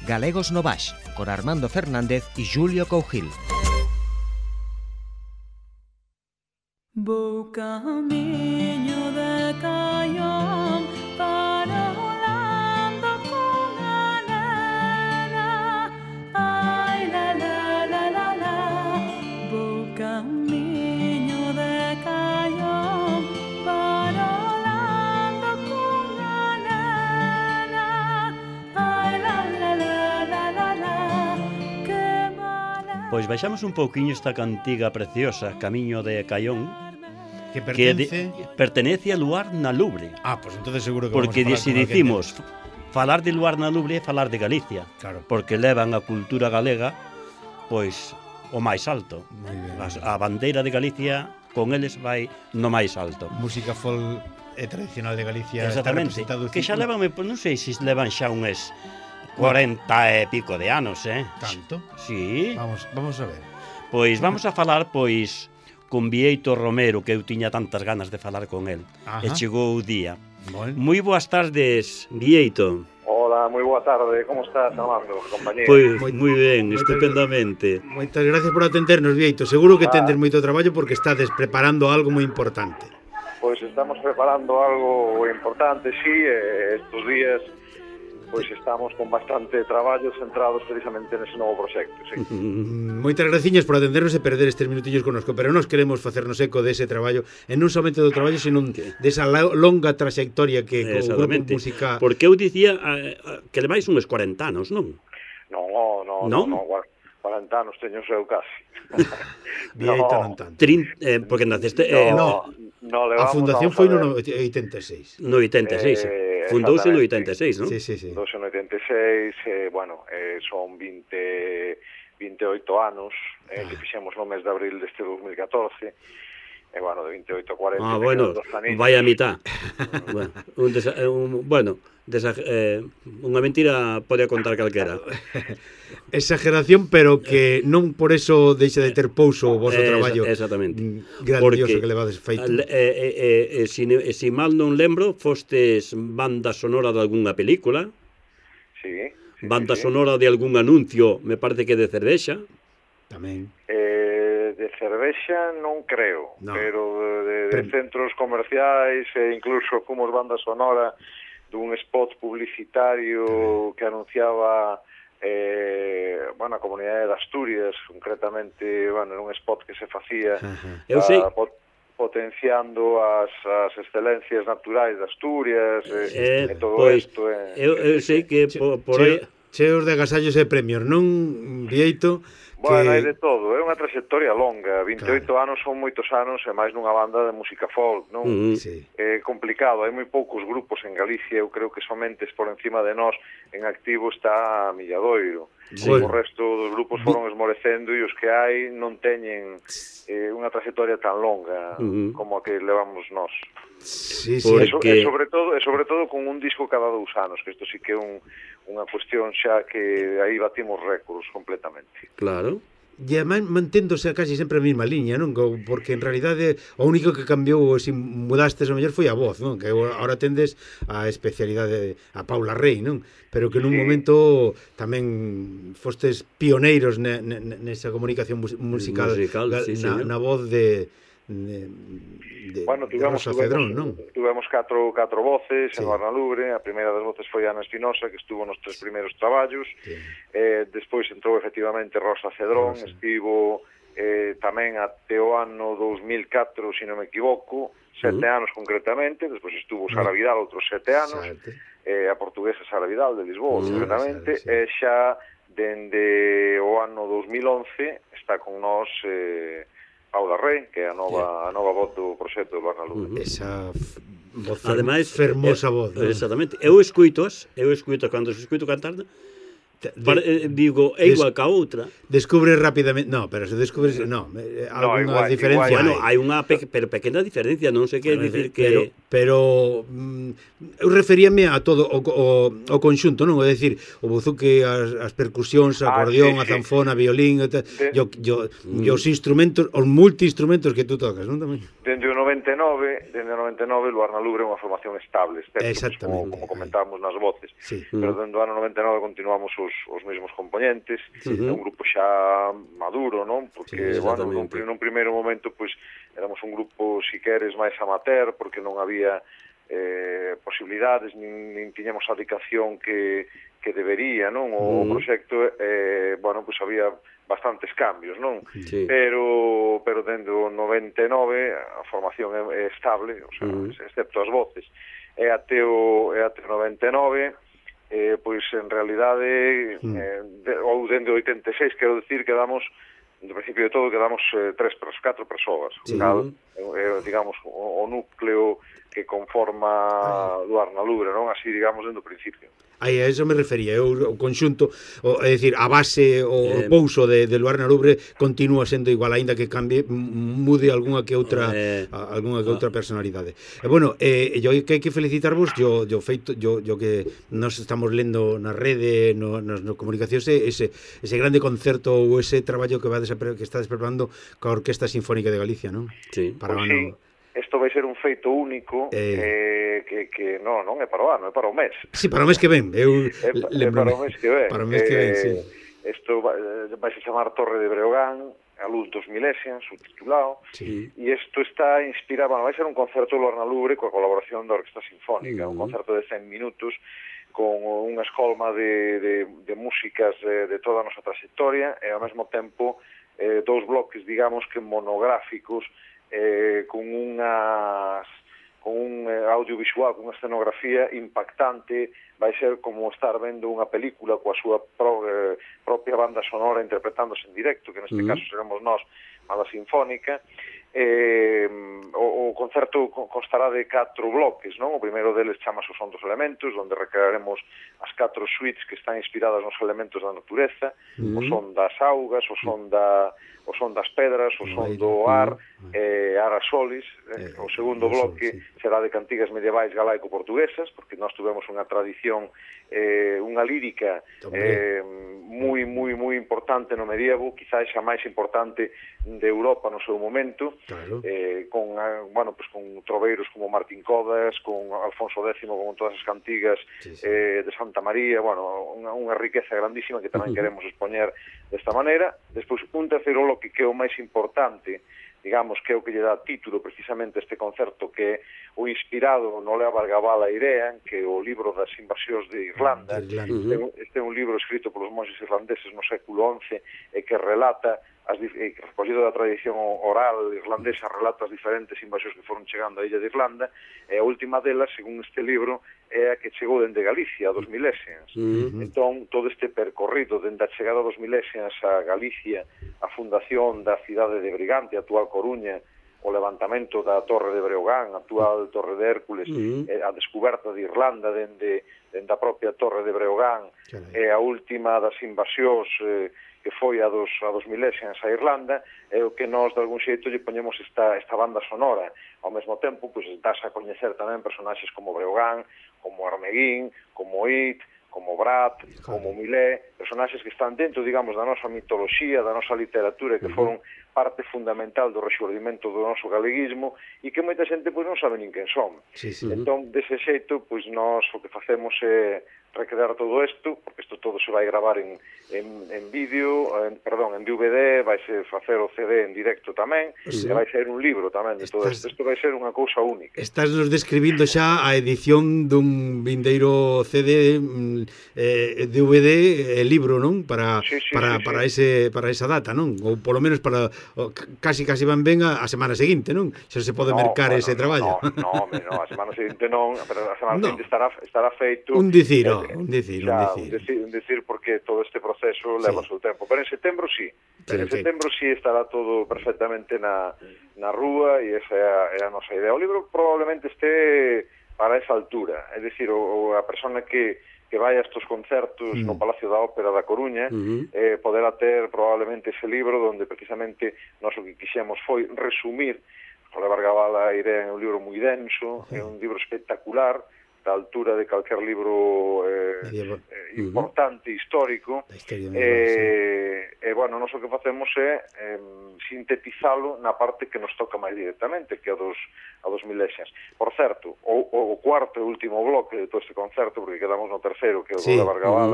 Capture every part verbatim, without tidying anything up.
Galegos no Baix, con Armando Fernández y Julio Cougil. Vou camiño de Caión para Holanda con a nena. Ai, la, la, la, la, la. Vou camiño de Caión para Holanda con a nena. Ai, la, la, la, la, la, la. Que mala. Pois baixamos un pouquiño esta cantiga preciosa, Camiño de Caión, Que que pertence... de, pertenece a Luar na Lubre. Ah, pues entonces seguro que Porque vamos a si falar con dicimos alguén falar de Luar na Lubre é falar de Galicia. Claro. Porque levan a cultura galega pois o máis alto. Moi ben. As, a bandeira de Galicia con eles vai no máis alto. Música folk e tradicional de Galicia Exactamente. está representado... Que xa levan, non sei se levan xa unhas cuarenta e pico de anos, eh? Tanto? Sí. Vamos, vamos a ver. Pois vamos a falar pois con Bieito Romero, que eu tiña tantas ganas de falar con el. Ajá. E chegou o día. Bueno. Moi boas tardes, Bieito. Hola, moi boa tarde. Como estás, Armando, compañero? Pois Moi- moi ben, moitas- estupendamente. Moitas gracias por atendernos, Vieito. Seguro que Ah. tendes moito traballo porque estades preparando algo moi importante. Pois estamos preparando algo importante, sí, e estes días pois estamos con bastante traballo centrados precisamente nese novo proxecto, sí. Mm, Moitas graciñas por atendernos e perder estes minutillos connosco, pero nós queremos facernos eco dese traballo, e non somente do traballo, sino desa la- longa trayectoria que co grupo Exactamente. música... Porque eu dicía eh, que levais uns cuarenta anos, non? No, no, Non? no, no, cuarenta anos teño eu casi. Vieito No. non tanto. Trin, eh, porque naceste eh, no. no A levamos, fundación vamos foi a no ver, oitenta e seis. no oitenta e seis. Eh, Fundouse no exactamente. oitenta e seis, non? Sí, sí, sí. doce no oitenta e seis, eh, bueno, eh, son vinte, veintioito anos, eh, que fixemos no mes de abril deste dos mil catorce, e, bueno, de veintioito a cuarenta... Ah, te bueno, quedan dos aniños. vai a mitad. bueno, un desa, eh, un, bueno desa, eh, unha mentira pode contar calquera. Exageración, pero que non por eso deixa de ter pouso o vosso Eh, traballo exactamente. mm, grandioso Porque, que levades feito. al- eh, eh, eh, eh, si, ne- eh, si mal non lembro, fostes banda sonora de algunha película, Sí, sí, banda sí, sí. sonora de algún anuncio, me parece que de cervexa. Tamén. Eh, de cervexa non creo, No. pero de, de, de Pero- centros comerciais e incluso fomos banda sonora dun spot publicitario que anunciaba eh, bueno, a comunidade de Asturias, concretamente, bueno, era un spot que se facía Ajá. Eu sei, ah, pot, potenciando as, as excelencias naturais de Asturias eh, e, e todo pois, isto. Eh, eu, eu sei que por, por aí... Che- Cheos de agasallos e premios, non, Vieito? Bueno, hai que... de todo, é unha trayectoria longa, veintioito anos son moitos anos e máis nunha banda de música folk, non? Mm, Sí. É complicado, hai moi poucos grupos en Galicia, eu creo que somente por encima de nós en activo está Milladoiro. Sí. O resto dos grupos foron esmorecendo e os que hai non teñen eh, unha trayectoria tan longa Mm. como a que levamos nós. Sí, sí. Por- E, so, Porque- e sobre todo, e sobre todo con un disco cada dous anos, que isto sí que é un, unha cuestión xa que aí batimos récords completamente. Claro. E ademais manténdose casi sempre a mesma liña, non? Co- Porque en realidade o único que cambiou se mudastes o mellor foi a voz, non? Que agora tendes a especialidade a Paula Rey, non? Pero que nun Sí. momento tamén fostes pioneiros ne, ne, nesa comunicación mus- musical, Musical, ga- sí, na, señor. na voz de de, de, Bueno, de tivemos, Rosa Cedrón, non? tivemos, tivemos catro, catro voces Sí. en Barna Lubre. A primeira das voces foi Ana Espinosa, que estuvo nos tres primeiros traballos. Sí. Eh, despois entrou efectivamente Rosa Cedrón, Rosa. estivo eh, tamén até o ano dos mil catro, se non me equivoco, sete Uh-huh. anos concretamente. Despois estuvo Sara No. Vidal outros sete anos, Salte. eh, a portuguesa Sara Vidal de Lisboa, Uh-huh. concretamente, Sí, sí. e xa dende o ano dos mil once está con nós eh, Paula Rey, que é a nova, a nova voz do proxecto de Barna Lubre. Uh-huh. Esa f- voz Ademais, fermosa eh, voz, non? Exactamente. Eu escuitoas, eu escuito cando se escuito cantar, De- para, eh, digo, é des- igual que a outra. Descubres rapidamente, no, pero se descubres, no, eh, No, alguna igual, diferencia igual. Bueno, hai. hai unha pe pero pequena diferencia, non sei que dicir que pero, pero mm, eu referíame a todo o, o, o conxunto, non? É dicir, o buzuque, as, as percusións, a Ah, acordeón, sí, a sí. zanfona, violín, e, De- yo, yo, yo, os instrumentos, os multiinstrumentos que tú tocas, non? Tamén. Dende o noventa e nove, dende o noventa e nove, Luar na Lubre é unha formación estable, espectro, Exactamente. como, como comentábamos nas voces. Sí. Pero dende o ano noventa e nove continuamos os, os, os mesmos componentes, Uh-huh. é un grupo xa maduro, non? Porque, Sí, bueno, nun, exactamente. nun primeiro momento, pois, éramos un grupo, si queres, máis amateur, porque non había eh, posibilidades, nin, nin tiñamos a dedicación que, que debería, non? O Uh-huh. proxecto, eh, bueno, pois había bastantes cambios, non? Sí. Pero pero dende o noventa e nove a formación é, é estable, o sea, Uh-huh. excepto as voces. E até o, e até o noventa e nove, eh, pois en realidade, Mm. eh, de, ou dende o oitenta e seis, quero dicir, quedamos, no principio de todo, quedamos eh, tres, catro persoas. Sí. Cal, eh, digamos, o, o núcleo que conforma Luarna Lubre, non? Así, digamos, dende o principio. Aí a eso me refería, eu, o conxunto, o, é dicir, a base, o Eh, pouso de, de Luarna Lubre continúa sendo igual, aínda que cambie, m- mude algunha que outra Eh, a- algunha que outra personalidade. E bueno, eh, yo que hai que felicitarvos, yo, yo feito, yo, yo que nos estamos lendo na rede, no, nas no comunicacións, ese, ese grande concerto ou ese traballo que vades a, pre- que estades preparando coa Orquesta Sinfónica de Galicia, non? Sí. Para o Pois sí, ano. isto vai ser un feito único, Eh. eh, que, que non, non é para o ano, é para o mes. Sí, para o mes que ven, eu É, pa- é lembrome. para o mes que ven. Para o mes que ven, sí. Isto vai, vai se chamar Torre de Breogán, a luz dos milesians, subtitulado, Sí. e isto está inspirado, bueno, vai ser un concerto de Luarna Lubre coa colaboración da Orquesta Sinfónica, Mm. un concerto de cen minutos con unha escolma de, de, de músicas de, de toda a nosa trayectoria e ao mesmo tempo eh, dous bloques, digamos, que monográficos eh, con unhas con un eh, audiovisual, con unha escenografía impactante, vai ser como estar vendo unha película coa súa pro, eh, propia banda sonora interpretándose en directo, que neste Mm. caso seremos nós, banda sinfónica. Eh, o, o concerto co- constará de catro bloques, non? O primeiro deles chama o Son dos Elementos, onde recrearemos as catro suites que están inspiradas nos elementos da natureza, Mm. o son das augas, o son da o son das pedras, o son do ar, eh, ara solis. Eh, Eh, o segundo o sol, bloque sí. será de cantigas medievais galaico-portuguesas, porque nós tuvemos unha tradición, eh, unha lírica Hombre. eh, moi, moi, moi importante no medievo, quizás a máis importante de Europa no seu momento, Claro. eh, con, ah, bueno, pues con troveiros como Martín Codas, con Alfonso décimo, con todas as cantigas Sí, sí. eh, de Santa María, bueno, unha, unha riqueza grandísima que tamén Uh-huh. queremos expoñer desta maneira. Despois, un terceiro bloque que é o máis importante, digamos, que é o que lle dá título precisamente a este concerto, que é o inspirado no Lea Bargabala Irean, que é o libro das invasións de Irlanda. De Irlanda. Uh-huh. Este, é un- este é un libro escrito polos monxes irlandeses no século once e que relata as dif- eh, que recollido da tradición oral irlandesa, relata as diferentes invasións que foron chegando á illa de Irlanda, e a última delas, según este libro, é a que chegou dende Galicia, a dos milesians. Uh-huh. Entón, todo este percorrido dende a chegada dos milesians a Galicia, a fundación da cidade de Brigante, a actual Coruña, o levantamento da Torre de Breogán, a actual Torre de Hércules, Uh-huh. eh, a descoberta de Irlanda dende, dende a propia Torre de Breogán, Carai. e a última das invasións eh, que foi a dos, a dos milesians a Irlanda, é o que nós, de algún xeito, lle poñemos esta, esta banda sonora. Ao mesmo tempo, pois, das a coñecer tamén personaxes como Breogán, como Armeguín, como It, como Brat, como Milé, personaxes que están dentro, digamos, da nosa mitoloxía, da nosa literatura, que foron parte fundamental do rexurdimento do noso galeguismo e que moita xente pois non sabe nin quen son. Sí, sí. Entón, dese xeito, pois nós o que facemos é recrear todo isto, porque isto todo se vai gravar en, en, en vídeo, en, perdón, en D V D, vai se facer o C D en directo tamén, Sí. e vai ser un libro tamén de todo Estás- isto. Isto vai ser unha cousa única. Estás nos describindo xa a edición dun vindeiro C D, mm, eh, D V D e libro, non? Para Sí, sí, para sí, para sí. ese para esa data, non? Ou polo menos para o, c- casi casi van ben a, a semana seguinte, non? Xa se pode mercar bueno, ese traballo. No, no, home, no, a semana seguinte non, pero a semana No. seguinte estará estará feito. Un dicir, eh, oh, un dicir, xa, un dicir. un dicir, un dicir porque todo este proceso leva o seu tempo, pero en setembro sí. Sí, en sí. setembro sí estará todo perfectamente na, na rúa e esa é a, é a nosa idea. O libro probablemente este para esa altura, é dicir, o, o a persona que que vai a estos concertos Mm. no Palacio da Ópera da Coruña, Uh-huh. eh, poderá ter probablemente ese libro donde precisamente nós o que quixemos foi resumir. José Bargabala Irén é un libro moi denso, é un libro espectacular, da altura de calquer libro eh, Medieval. eh, importante, histórico, Da historia medieval, sí. e, e, bueno, nós o que facemos é eh, sintetizalo na parte que nos toca máis directamente, que é a dos, a dos milesians. Por certo, o, o cuarto e último bloque de todo este concerto, porque quedamos no terceiro, que é o Sí, da Bargabala, uh-huh. o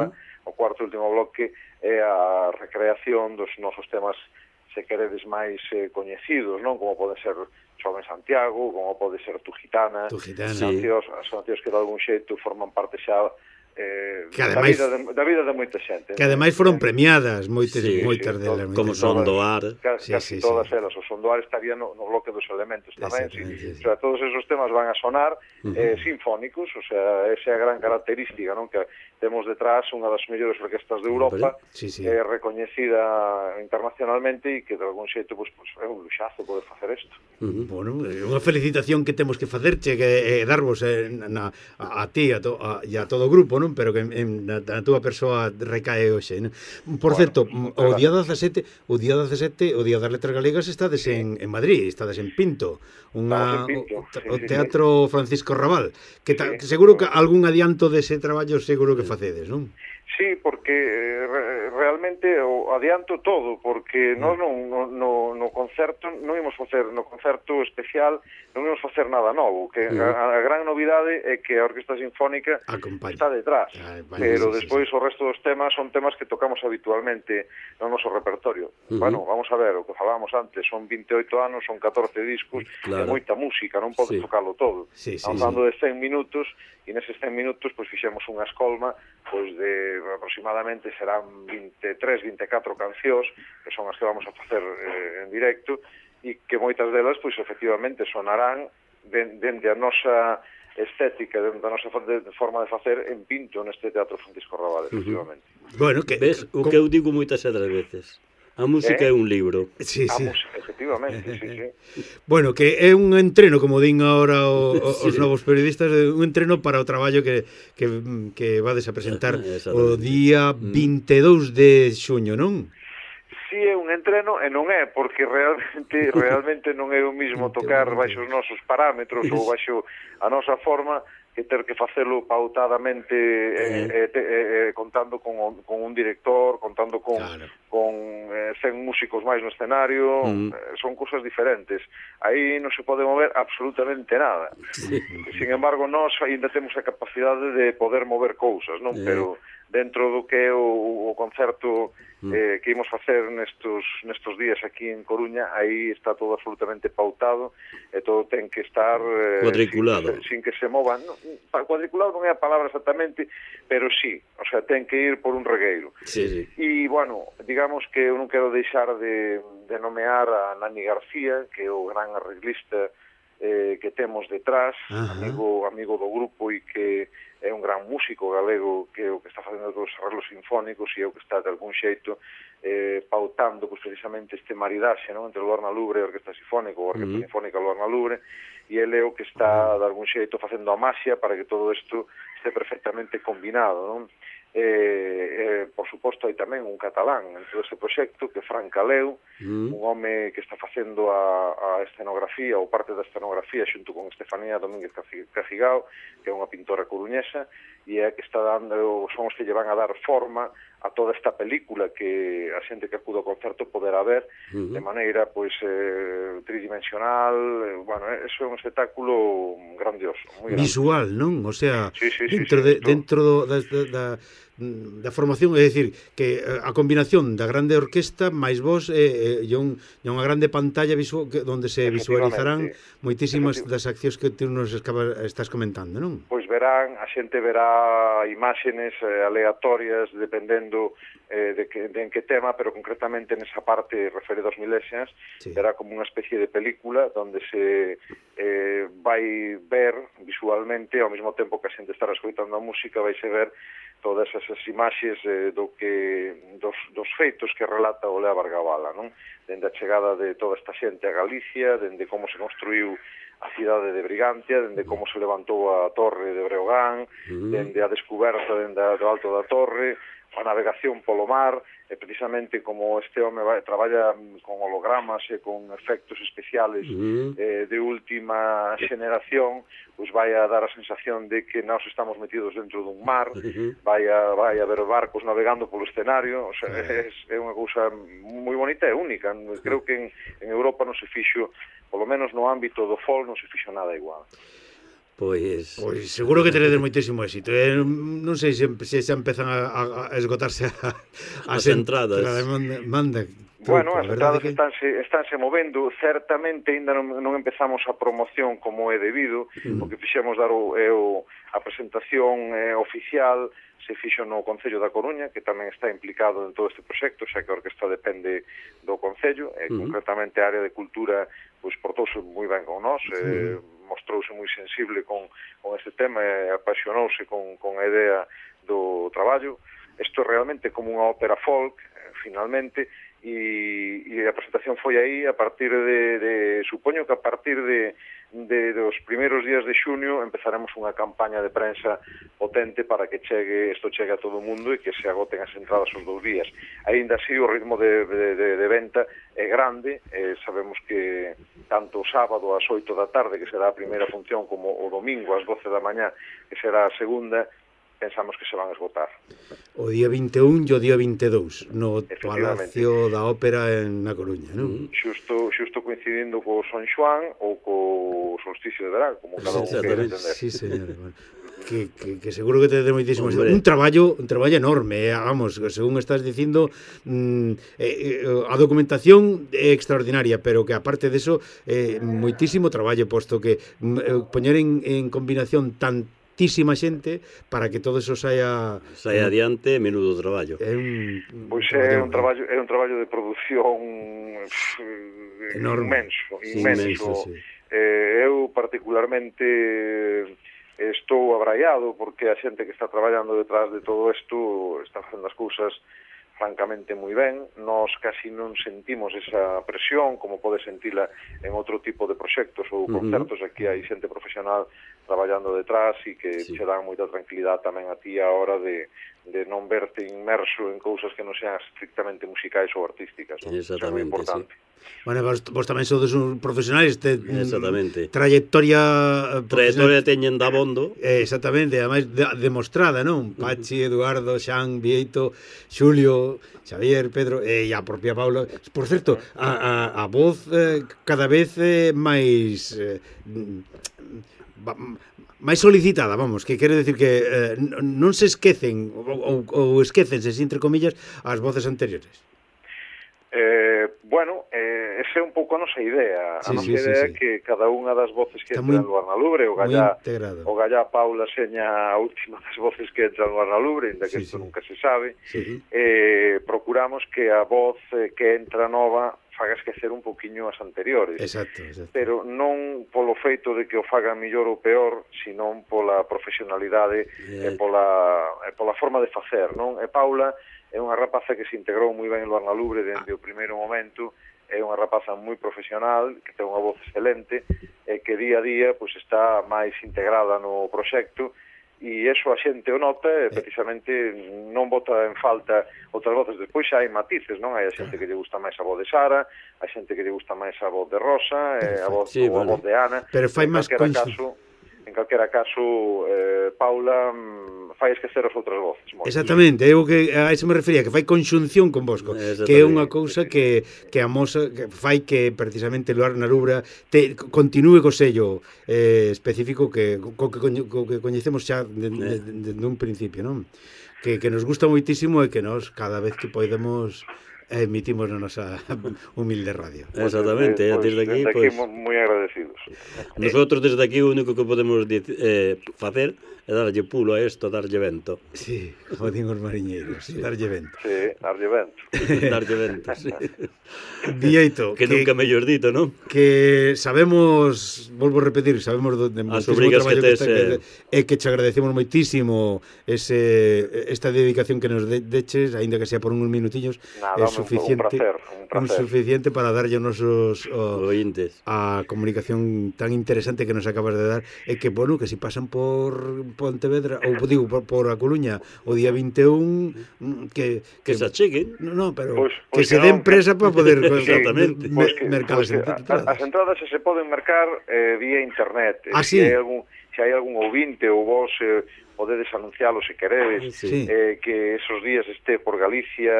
o cuarto e último bloque é a recreación dos nosos temas, se queredes, máis eh, coñecidos, non? Como pode ser Chove en Santiago, como pode ser Tu Gitana, Tu Gitana. cancións, as cancións que de algún xeito forman parte xa eh, Que da, ademais- vida de, da vida de moita xente. Que ademais foron premiadas moitas, Sí, moitas sí, delas. todo- Como moitas son delas. doar. Ca, Sí, casi sí, todas sí. elas, o sondoar estaría no, no bloque dos elementos tamén, sí. Exactamente, sí. O sea, todos esos temas van a sonar eh, sinfónicos, o sea, esa é a gran característica, non? Que temos detrás unha das mellores orquestas de Europa, Sí, sí. eh, recoñecida internacionalmente e que de algún xeito pues, pues, é un luxazo poder facer isto. Bueno, é unha felicitación que temos que facerche, que eh, darvos eh, na, a, a ti a to, a, e a todo o grupo, non? Pero que en, en, na, na túa persoa recae hoxe, non? Por Bueno, certo, moitas o día gracias. dezasete, o día dezasete, o día das letras galegas estades en, en Madrid, estades en Pinto, unha Estamos en Pinto, o, sí, o sí, Teatro Francisco Rabal, que, ta, Sí, que seguro que correcto. algún adianto dese traballo seguro que facedes, non? Sí, porque eh, re- realmente o adianto todo, porque Mm. nós non, no, no, no concerto non imos facer, no concerto especial non imos facer nada novo, que Mm. a, a gran novidade é que a Orquesta Sinfónica Acompaña. está detrás, Ah, vale, pero sí, sí, despois sí. o resto dos temas son temas que tocamos habitualmente no noso repertorio. Ujú. Bueno, vamos a ver, o que falábamos antes, son vinte e oito anos, son catorce discos, Claro. é moita música, non podes Sí. tocalo todo. Sí, sí, Estamos sí. falando de cen minutos, e neses cen minutos pois fixemos unha escolma pois de aproximadamente serán vinte e tres, vinte e catro cancións, que son as que vamos a facer eh, en directo, e que moitas delas pois efectivamente sonarán de, dende a nosa estética, dende a nosa fa- de, forma de facer en Pinto, neste Teatro Francisco Rabal, efectivamente. Bueno, que Ves o co- que eu digo moitas outras veces? A música Eh? é un libro. Sí, A sí. música, efectivamente, sí, sí. Bueno, que é un entreno, como din agora o, o, Sí. os novos periodistas, é un entreno para o traballo que, que, que vades a presentar Exactamente. o día vinte e dous de xuño, non? Si é un entreno e non é, porque realmente realmente non é o mismo tocar baixo os nosos parámetros ou baixo a nosa forma que ter que facelo pautadamente eh, eh, te, eh, contando con, o- con un director, contando con, Claro. con eh, cen músicos máis no escenario, Mm. eh, son cousas diferentes. Aí non se pode mover absolutamente nada. Sí. Sin embargo, nós ainda temos a capacidade de poder mover cousas, non? Eh. Pero dentro do que é o, o concerto eh, que imos facer nestos, nestos días aquí en Coruña, aí está todo absolutamente pautado e todo ten que estar eh, Cuadriculado. sin, que se, sin que se mova. No, cuadriculado non é a palabra exactamente, pero sí, o sea, ten que ir por un regueiro. Sí, sí. E, bueno, digamos que eu non quero deixar de, de nomear a Nani García, que é o gran arreglista eh, que temos detrás, Ajá. amigo amigo do grupo e que é un gran músico galego, que é o que está facendo os arreglos sinfónicos e é o que está de algún xeito eh, pautando pues, precisamente este maridaxe, non? Entre o Lorna Lubre e a Orquesta Sinfónica, ou a Orquesta Mm. Sinfónica Lorna Lubre, e ele é o que está de algún xeito facendo a maxia para que todo isto este perfectamente combinado, non? Eh, eh, por suposto, hai tamén un catalán en todo este proxecto, que é Fran Caleu, Mm. un home que está facendo a, a escenografía ou parte da escenografía xunto con Estefanía Domínguez Caci- Cacigao, que é unha pintora coruñesa, e é que está dando, son os que lle van a dar forma a toda esta película que a xente que acuda ao concerto poderá ver Ujú. de maneira pois eh, tridimensional, eh, bueno, eh, eso é un espectáculo grandioso, moi grande. Visual, non? O sea, Sí, sí, sí, dentro sí, de todo. dentro do, da, da, da formación, é dicir, que eh, a combinación da grande orquesta máis vos eh, e un, e unha grande pantalla visual que, onde se visualizarán Efectivamente. moitísimas Efectiv- das accións que tú nos escaba, estás comentando, non? Pois verán, a xente verá imágenes eh, aleatorias dependendo eh, de, que, de en que tema, pero concretamente nesa parte referida aos milesias, Sí. verá como unha especie de película donde se eh, vai ver visualmente, ao mesmo tempo que a xente estará escoitando a música, vai se ver todas esas imaxes eh, do que dos, dos feitos que relata o Lea Bargabala, non? Dende a chegada de toda esta xente a Galicia, dende como se construiu a cidade de Brigantia, dende como se levantou a torre de Breogán, Mm. dende a descuberta dende a, do alto da torre, a navegación polo mar, e precisamente como este home vai, traballa con hologramas e con efectos especiales Mm. eh, de última xeneración, pois vai a dar a sensación de que nós estamos metidos dentro dun mar, Ujú. vai a, vai a ver barcos navegando polo escenario, o sea, é, é unha cousa moi bonita e única. Creo que en, en Europa non se fixo, polo menos no ámbito do folk, non se fixo nada igual. Pois... Pois seguro que teredes moitísimo éxito. Eh, non sei se, se xa empezan a, a esgotarse a, as entradas. Manda, manda Bueno, truco, as entradas que... estánse, estánse movendo. Certamente ainda non, non empezamos a promoción como é debido, mm. porque fixemos dar o, é o, a presentación eh, oficial se fixo no Concello da Coruña, que tamén está implicado en todo este proxecto, xa que a orquesta depende do Concello, e mm. concretamente a área de cultura pois portouse moi ben con nós, mm. eh, mostrouse moi sensible con, con este tema e apasionouse con, con a idea do traballo. Isto é realmente como unha ópera folk, eh, finalmente, e, e a presentación foi aí a partir de, de supoño que a partir de, de dos primeiros días de xunio empezaremos unha campaña de prensa potente para que chegue, isto chegue a todo o mundo e que se agoten as entradas os dous días. Ainda así o ritmo de, de, de, de venta é grande, eh, sabemos que tanto o sábado ás oito da tarde, que será a primeira función, como o domingo ás doce da mañá, que será a segunda, pensamos que se van a esgotar. O día vinte e un e o día vinte e dous no Palacio da Ópera en na Coruña, non? Xusto, xusto coincidindo co Son Xoán ou co solsticio de verán, como cada un queira entender. Sí, señor. Bueno, que, que, que seguro que te dé moitísimo un traballo, un traballo enorme, eh, vamos, según estás dicindo, mm, eh, a documentación é extraordinaria, pero que aparte de eso, eh, moitísimo traballo, posto que mm, poñer en, en combinación tan moitísima xente para que todo eso saia saia adiante, menudo traballo. É un Pois é un traballo, é un traballo de produción enorme, inmenso, inmenso. inmenso sí. eh, eu particularmente estou abraiado porque a xente que está traballando detrás de todo isto está facendo as cousas francamente moi ben. Nós casi non sentimos esa presión como pode sentila en outro tipo de proxectos ou concertos. Uh-huh. Aquí hai xente profesional traballando detrás e que sí. Te dan moita tranquilidade tamén a ti a hora de, de non verte inmerso en cousas que non sean estrictamente musicais ou artísticas, non? Exactamente, é moi importante. Sí. Bueno, vos, vos tamén sodes un profesionais de exactamente. Trayectoria trayectoria teñen da bondo. Eh, exactamente, ademais de, demostrada, non? Pachi, Eduardo, Xan, Vieito, Xulio, Xavier, Pedro e a propia Paula. Por certo, a, a, a voz eh, cada vez eh, máis eh, máis solicitada, vamos, que quere decir que eh, non se esquecen ou, ou esquecense, entre comillas, as voces anteriores. Eh, bueno, eh, esa é un pouco a nosa idea. A sí, nosa sí, idea sí, sí. é que cada unha das voces que está entran muy, no Arnalubre, o Gallá, o Gallá Paula seña a última das voces que entran no Arnalubre, ainda que sí, isto sí. nunca se sabe, sí. eh, procuramos que a voz eh, que entra nova faga esquecer un poquinho as anteriores. Exacto, exacto. Pero non polo feito de que o faga mellor ou peor, senón pola profesionalidade yeah. e pola, e pola forma de facer, non? E Paula é unha rapaza que se integrou moi ben no Arnalubre dende o primeiro momento, é unha rapaza moi profesional, que ten unha voz excelente, e que día a día pois, está máis integrada no proxecto, e eso a xente o nota e precisamente non bota en falta outras voces. Despois xa hai matices, non? Hai a xente que lle gusta máis a voz de Sara, hai xente que lle gusta máis a voz de Rosa, e a voz, sí, ou bueno. a voz de Ana. Pero fai máis caso, en calquera caso, eh, Paula fai esquecer as outras voces. Moito. Exactamente, eu que a iso me refería, que fai conxunción con Bosco, que é unha cousa que, que amosa, que fai que precisamente o Arnalubre te continúe co sello eh, específico que co que, co que coñecemos xa de, de, de, de un principio, non? Que, que nos gusta moitísimo e que nos cada vez que podemos emitimos na nosa humilde radio. Exactamente, pues, desde aquí, desde aquí pues, moi agradecidos. Nosotros desde aquí o único que podemos eh, facer é darlle pulo a isto, darlle vento. Sí, como din os mariñeiros, sí, darlle vento. Sí, darlle vento. darlle vento, sí. Dieito, que, que nunca mellor dito, non? Que sabemos, volvo a repetir, sabemos do, de as obrigas que tes e eh... que che agradecemos moitísimo ese esta dedicación que nos de, deches, aínda que sea por uns minutillos, é suficiente, un placer, un placer. Un suficiente para darlle os nosos oh, ointes a comunicación tan interesante que nos acabas de dar, e que, bueno, que si pasan por Pontevedra, ou digo, por, por a Coruña o día vinte e un, que... Que, que se acheguen. No, no, pero pues, que pues se den presa para poder exactamente. Pues que, mercar pues as entradas. As entradas se poden mercar eh, vía internet. Ah, si sí? hai algún, se hai algún ouvinte ou vos eh, podedes anuncialo se queredes, sí. eh, que esos días este por Galicia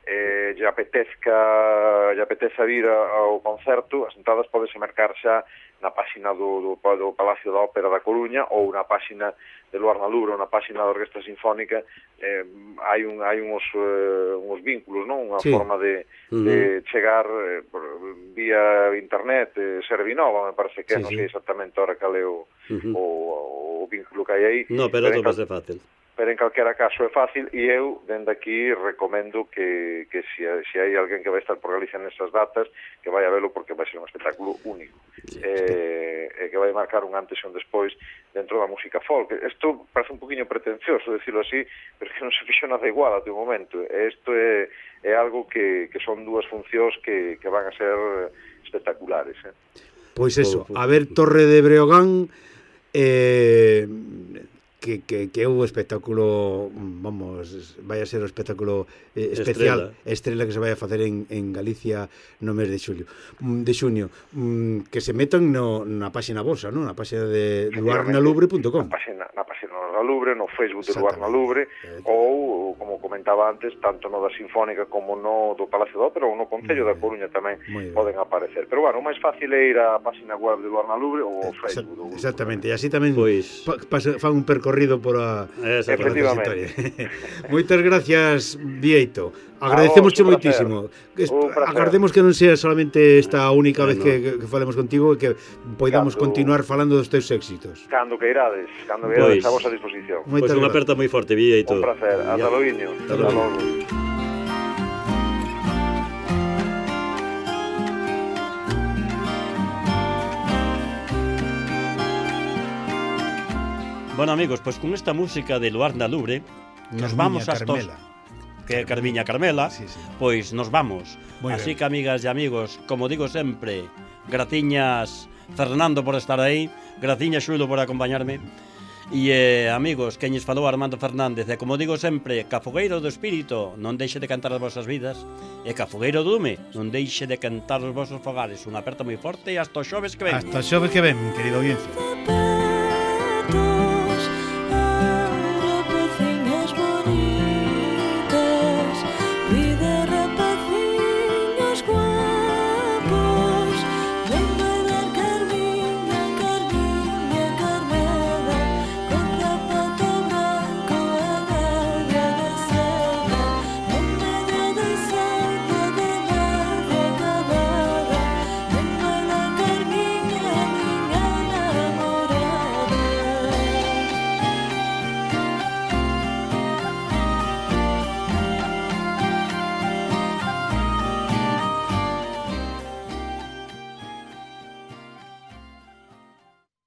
eh, lle apetezca lle apeteza vir ao concerto, as entradas podese mercar xa na páxina do, do, do Palacio da Ópera da Coruña ou na páxina de Luar na Lubre ou na páxina da Orquesta Sinfónica. eh, hai un hai uns eh, uns vínculos, non? Unha sí. forma de, de chegar eh, por, vía internet, eh, Servinova, me parece que, sí, non sei sí. exactamente ahora cal é o, uh-huh. o, o vínculo que hai aí. No, pero todo pasa fácil. Pero en calquera caso é fácil, e eu, dende aquí, recomendo que, que se, se hai alguén que vai estar por Galicia nesas datas, que vai a velo, porque vai ser un espectáculo único. Sí, eh, e que vai marcar un antes e un despois dentro da música folk. Isto parece un poquinho pretencioso, decirlo así, pero que non se fixo nada igual a teu momento. Isto é, é algo que, que son dúas funcións que, que van a ser espectaculares. Eh? Pois eso, a ver Torre de Breogán... Eh... Que, que, que é un espectáculo, vamos, vai a ser un espectáculo eh, especial, estrela. estrela que se vai a facer en, en Galicia no mes de xulio, de xuño, mm, que se metan no, na páxina vosa, non? Na páxina de luar na lubre punto com. Na páxina, na páxina da Lubre, no Facebook de Luar na Lubre, ou, como comentaba antes, tanto no da Sinfónica como no do Palacio da Ópera ou no Concello da Coruña tamén poden aparecer. Pero, bueno, o máis fácil é ir á páxina web de Luar na Lubre ou ao Facebook. Exactamente, e así tamén pois... fan un percorrido por a... Efectivamente. Moitas gracias, Bieito. Agradecemosche moitísimo. Agardemos que non sea solamente esta única vez que, que falemos contigo e que podamos cando, continuar falando dos teus éxitos. Cando que irades, cando que irades, a vosa disposición. Pois unha aperta moi forte, Bieito. Un placer. Ata logo. Ata logo. Bueno, amigos, pois pues con esta música de Luar na Lubre nos vamos hasta Carmela. Que é Carmiña Carmela, sí, sí. Pois nos vamos. Muy Así bien. Que, amigas e amigos, como digo sempre, graciñas Fernando por estar aí, graciñas Xulo por acompañarme. E, eh, amigos, queñes falou Armando Fernández, e como digo sempre, ca fogueiro do espírito non deixe de cantar as vosas vidas, e ca fogueiro do lume non deixe de cantar os vosos fogares. Unha aperta moi forte e hasta o xoves que ven. Hasta o xoves que ven, querido audiencia.